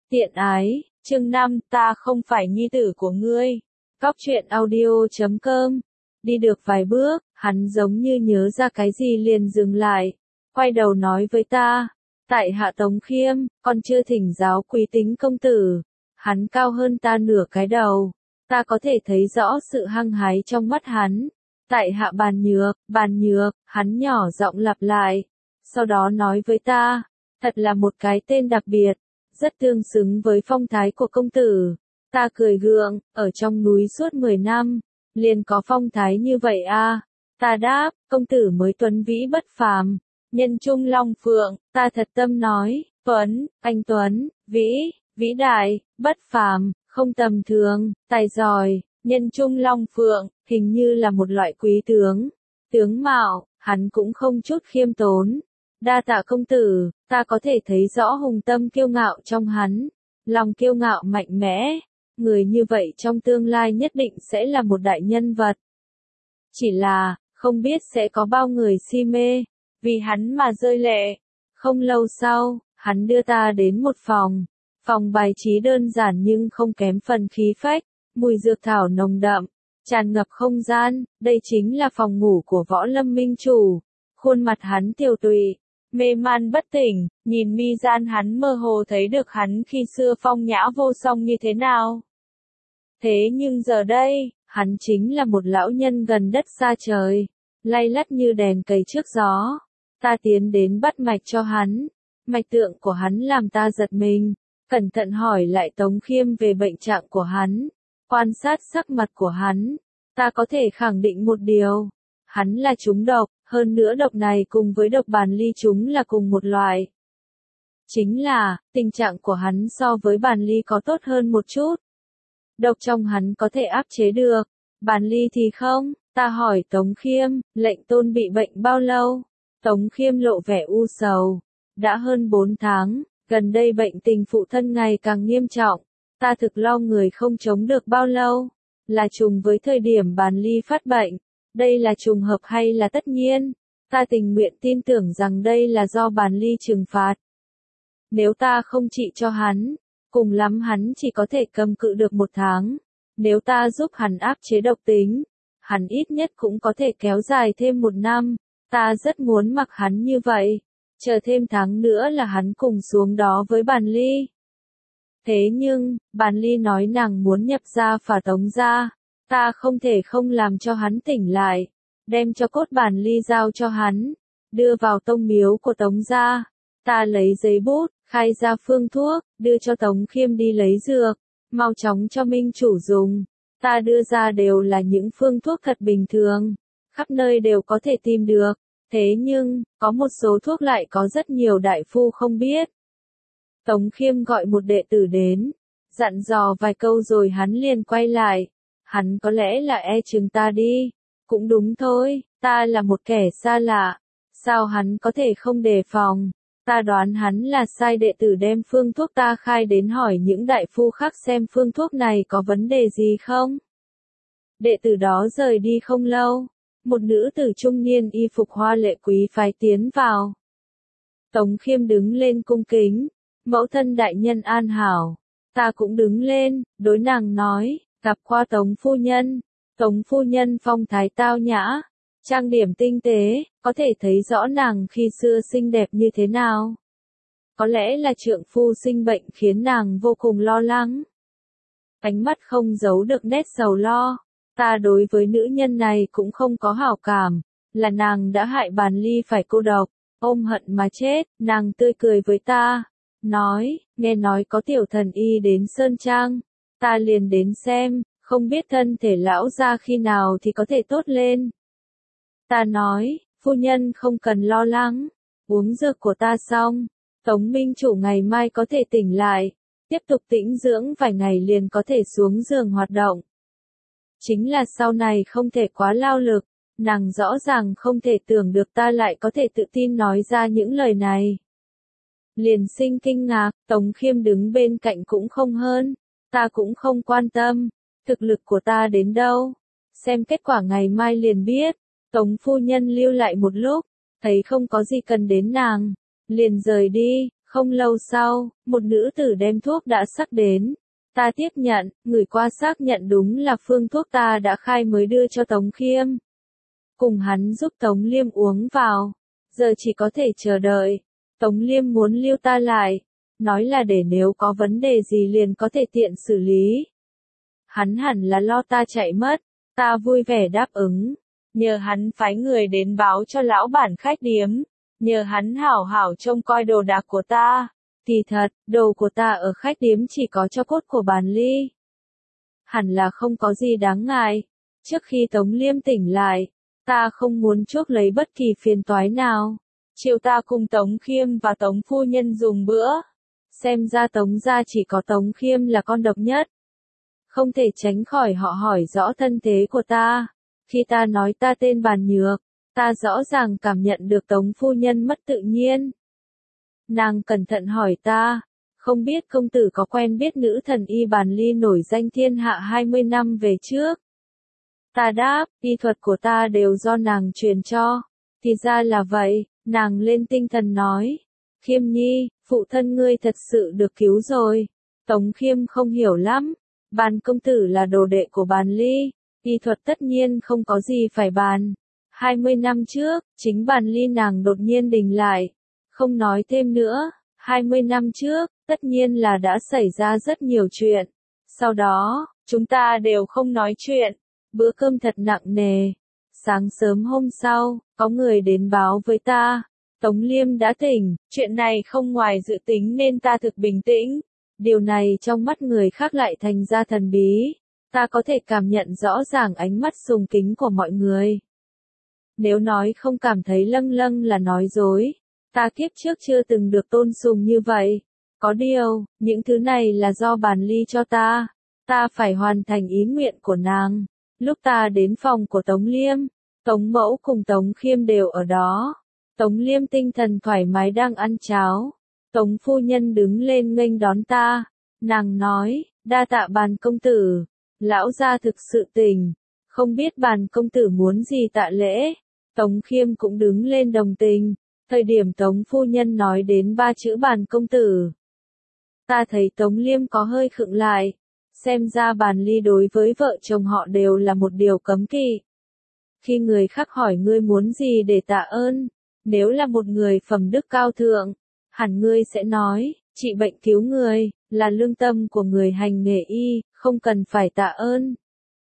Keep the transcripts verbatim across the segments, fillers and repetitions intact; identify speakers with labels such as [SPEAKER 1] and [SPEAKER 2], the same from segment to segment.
[SPEAKER 1] Tiện ái, chương năm, ta không phải nhi tử của ngươi. Cóc truyện audio chấm com. Đi được vài bước, hắn giống như nhớ ra cái gì liền dừng lại. Quay đầu nói với ta. Tại hạ Tống Khiêm, còn chưa thỉnh giáo quý tính công tử. Hắn cao hơn ta nửa cái đầu. Ta có thể thấy rõ sự hăng hái trong mắt hắn. Tại hạ Bàn Nhược, Bàn Nhược, hắn nhỏ giọng lặp lại. Sau đó nói với ta. Thật là một cái tên đặc biệt. Rất tương xứng với phong thái của công tử. Ta cười gượng, ở trong núi suốt mười năm, liền có phong thái như vậy à. Ta đáp, công tử mới tuấn vĩ bất phàm, nhân trung long phượng. Ta thật tâm nói, Tuấn, anh Tuấn, vĩ, vĩ đại, bất phàm, không tầm thường, tài giỏi, nhân trung long phượng, hình như là một loại quý tướng. Tướng mạo, hắn cũng không chút khiêm tốn. Đa tạ công tử, ta có thể thấy rõ hùng tâm kiêu ngạo trong hắn, lòng kiêu ngạo mạnh mẽ, người như vậy trong tương lai nhất định sẽ là một đại nhân vật. Chỉ là, không biết sẽ có bao người si mê, vì hắn mà rơi lệ. Không lâu sau, hắn đưa ta đến một phòng, phòng bài trí đơn giản nhưng không kém phần khí phách, mùi dược thảo nồng đậm, tràn ngập không gian, đây chính là phòng ngủ của Võ Lâm Minh Chủ. Khuôn mặt hắn tiều tụy, mê man bất tỉnh, nhìn mi gian hắn mơ hồ thấy được hắn khi xưa phong nhã vô song như thế nào. Thế nhưng giờ đây, hắn chính là một lão nhân gần đất xa trời, lay lắt như đèn cầy trước gió. Ta tiến đến bắt mạch cho hắn, mạch tượng của hắn làm ta giật mình, cẩn thận hỏi lại Tống Khiêm về bệnh trạng của hắn, quan sát sắc mặt của hắn, ta có thể khẳng định một điều, hắn là trúng độc. Hơn nữa độc này cùng với độc bàn ly chúng là cùng một loại. Chính là, tình trạng của hắn so với bàn ly có tốt hơn một chút. Độc trong hắn có thể áp chế được, bàn ly thì không. Ta hỏi Tống Khiêm, lệnh tôn bị bệnh bao lâu? Tống Khiêm lộ vẻ u sầu. Đã hơn bốn tháng, gần đây bệnh tình phụ thân ngày càng nghiêm trọng. Ta thực lo người không chống được bao lâu. Là trùng với thời điểm bàn ly phát bệnh. Đây là trùng hợp hay là tất nhiên? Ta tình nguyện tin tưởng rằng đây là do bàn ly trừng phạt. Nếu ta không trị cho hắn, cùng lắm hắn chỉ có thể cầm cự được một tháng. Nếu ta giúp hắn áp chế độc tính, hắn ít nhất cũng có thể kéo dài thêm một năm. Ta rất muốn mặc hắn như vậy. Chờ thêm tháng nữa là hắn cùng xuống đó với bàn ly. Thế nhưng, bàn ly nói nàng muốn nhập gia phả Tống gia. Ta không thể không làm cho hắn tỉnh lại, đem cho cốt bàn ly giao cho hắn, đưa vào tông miếu của Tống gia. Ta lấy giấy bút, khai ra phương thuốc, đưa cho Tống Khiêm đi lấy dược, mau chóng cho minh chủ dùng. Ta đưa ra đều là những phương thuốc thật bình thường, khắp nơi đều có thể tìm được. Thế nhưng, có một số thuốc lại có rất nhiều đại phu không biết. Tống Khiêm gọi một đệ tử đến, dặn dò vài câu rồi hắn liền quay lại. Hắn có lẽ là e chừng ta đi. Cũng đúng thôi, ta là một kẻ xa lạ. Sao hắn có thể không đề phòng? Ta đoán hắn là sai đệ tử đem phương thuốc ta khai đến hỏi những đại phu khác xem phương thuốc này có vấn đề gì không. Đệ tử đó rời đi không lâu. Một nữ tử trung niên y phục hoa lệ quý phái tiến vào. Tống Khiêm đứng lên cung kính. Mẫu thân đại nhân an hảo. Ta cũng đứng lên, đối nàng nói. Gặp qua Tống phu nhân, Tống phu nhân phong thái tao nhã, trang điểm tinh tế, có thể thấy rõ nàng khi xưa xinh đẹp như thế nào. Có lẽ là trượng phu sinh bệnh khiến nàng vô cùng lo lắng. Ánh mắt không giấu được nét sầu lo, ta đối với nữ nhân này cũng không có hảo cảm, là nàng đã hại bàn ly phải cô độc, ôm hận mà chết. Nàng tươi cười với ta, nói, nghe nói có tiểu thần y đến Sơn Trang. Ta liền đến xem, không biết thân thể lão gia khi nào thì có thể tốt lên. Ta nói, phu nhân không cần lo lắng, uống dược của ta xong, Tống Minh Chủ ngày mai có thể tỉnh lại, tiếp tục tĩnh dưỡng vài ngày liền có thể xuống giường hoạt động. Chính là sau này không thể quá lao lực, nàng rõ ràng không thể tưởng được ta lại có thể tự tin nói ra những lời này. Liền sinh kinh ngạc, Tống Khiêm đứng bên cạnh cũng không hơn. Ta cũng không quan tâm, thực lực của ta đến đâu, xem kết quả ngày mai liền biết. Tống phu nhân lưu lại một lúc, thấy không có gì cần đến nàng, liền rời đi, Không lâu sau, một nữ tử đem thuốc đã sắc đến. Ta tiếp nhận, người qua xác nhận đúng là phương thuốc ta đã khai mới đưa cho Tống Khiêm. Cùng hắn giúp Tống Liêm uống vào. Giờ chỉ có thể chờ đợi. Tống Liêm muốn lưu ta lại. Nói là để nếu có vấn đề gì liền có thể tiện xử lý. Hắn hẳn là lo ta chạy mất. Ta vui vẻ đáp ứng. Nhờ hắn phái người đến báo cho lão bản khách điếm. Nhờ hắn hảo hảo trông coi đồ đạc của ta. Thì thật, đồ của ta ở khách điếm chỉ có cho cốt của Bàn Ly. Hẳn là không có gì đáng ngại. Trước khi Tống Liêm tỉnh lại, ta không muốn chuốc lấy bất kỳ phiền toái nào. Chiều ta cùng Tống Khiêm và Tống Phu Nhân dùng bữa. Xem ra Tống gia chỉ có Tống Khiêm là con độc nhất. Không thể tránh khỏi họ hỏi rõ thân thế của ta. Khi ta nói ta tên Bàn Nhược, ta rõ ràng cảm nhận được Tống Phu Nhân mất tự nhiên. Nàng cẩn thận hỏi ta, không biết công tử có quen biết nữ thần y Bàn Ly nổi danh thiên hạ hai mươi năm về trước. Ta đáp, y thuật của ta đều do nàng truyền cho. Thì ra là vậy, nàng lên tinh thần nói. Khiêm nhi, phụ thân ngươi thật sự được cứu rồi. Tống Khiêm không hiểu lắm. Bàn công tử là đồ đệ của Bàn Ly. Y thuật tất nhiên không có gì phải bàn. hai mươi năm trước, chính Bàn Ly nàng đột nhiên đình lại. Không nói thêm nữa, hai mươi năm trước, tất nhiên là đã xảy ra rất nhiều chuyện. Sau đó, chúng ta đều không nói chuyện. Bữa cơm thật nặng nề. Sáng sớm hôm sau, có người đến báo với ta. Tống Liêm đã tỉnh, chuyện này không ngoài dự tính nên ta thực bình tĩnh. Điều này trong mắt người khác lại thành ra thần bí. Ta có thể cảm nhận rõ ràng ánh mắt sùng kính của mọi người. Nếu nói không cảm thấy lâng lâng là nói dối. Ta kiếp trước chưa từng được tôn sùng như vậy. Có điều, những thứ này là do Bàn Ly cho ta. Ta phải hoàn thành ý nguyện của nàng. Lúc ta đến phòng của Tống Liêm, Tống Mẫu cùng Tống Khiêm đều ở đó. Tống Liêm tinh thần thoải mái đang ăn cháo. Tống Phu Nhân đứng lên nghênh đón ta. Nàng nói, đa tạ Bàn công tử. Lão gia thực sự tình. Không biết Bàn công tử muốn gì tạ lễ. Tống Khiêm cũng đứng lên đồng tình. Thời điểm Tống Phu Nhân nói đến ba chữ Bàn công tử. Ta thấy Tống Liêm có hơi khựng lại. Xem ra Bàn Ly đối với vợ chồng họ đều là một điều cấm kỵ. Khi người khác hỏi ngươi muốn gì để tạ ơn, nếu là một người phẩm đức cao thượng, hẳn ngươi sẽ nói, trị bệnh cứu người, là lương tâm của người hành nghề y, không cần phải tạ ơn.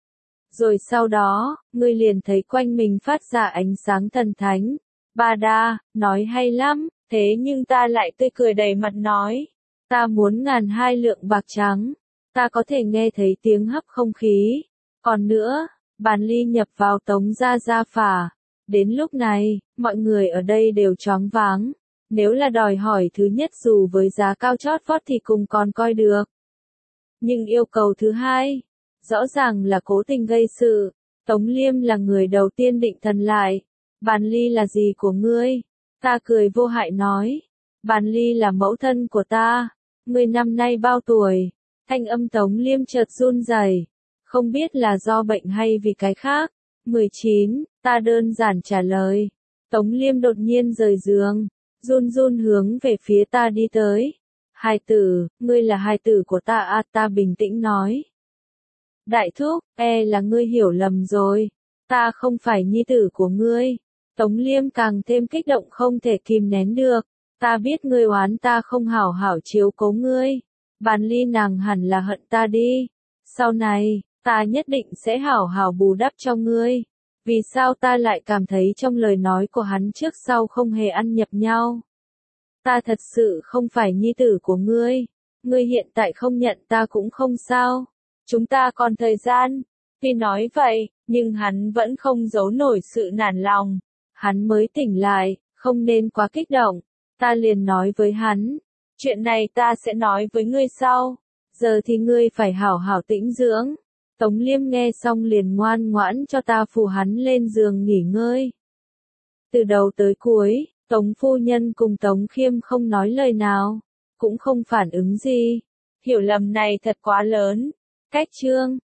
[SPEAKER 1] Rồi sau đó, ngươi liền thấy quanh mình phát ra ánh sáng thần thánh. Ba đa, nói hay lắm, thế nhưng ta lại tươi cười đầy mặt nói, ta muốn ngàn hai lượng bạc trắng. Ta có thể nghe thấy tiếng hấp không khí. Còn nữa, Bàn Ly nhập vào Tống gia gia phả. Đến lúc này, mọi người ở đây đều choáng váng. Nếu là đòi hỏi thứ nhất dù với giá cao chót vót thì cùng còn coi được. Nhưng yêu cầu thứ hai, rõ ràng là cố tình gây sự. Tống Liêm là người đầu tiên định thần lại. Bàn Ly là gì của ngươi? Ta cười vô hại nói. Bàn Ly là mẫu thân của ta. Ngươi năm nay bao tuổi? Thanh âm Tống Liêm chợt run rẩy, không biết là do bệnh hay vì cái khác. mười chín, ta đơn giản trả lời. Tống Liêm đột nhiên rời giường, run run hướng về phía ta đi tới. Hài tử, ngươi là hài tử của ta à, ta bình tĩnh nói. Đại thúc, e là ngươi hiểu lầm rồi. Ta không phải nhi tử của ngươi. Tống Liêm càng thêm kích động không thể kìm nén được. Ta biết ngươi oán ta không hảo hảo chiếu cố ngươi. Bàn Ly nàng hẳn là hận ta đi. Sau này, ta nhất định sẽ hảo hảo bù đắp cho ngươi. Vì sao ta lại cảm thấy trong lời nói của hắn trước sau không hề ăn nhập nhau? Ta thật sự không phải nhi tử của ngươi. Ngươi hiện tại không nhận ta cũng không sao. Chúng ta còn thời gian. Tuy nói vậy, nhưng hắn vẫn không giấu nổi sự nản lòng. Hắn mới tỉnh lại, không nên quá kích động. Ta liền nói với hắn. Chuyện này ta sẽ nói với ngươi sau. Giờ thì ngươi phải hảo hảo tĩnh dưỡng. Tống Liêm nghe xong liền ngoan ngoãn cho ta phụ hắn lên giường nghỉ ngơi. Từ đầu tới cuối, Tống Phu Nhân cùng Tống Khiêm không nói lời nào, cũng không phản ứng gì. Hiểu lầm này thật quá lớn. Cách chương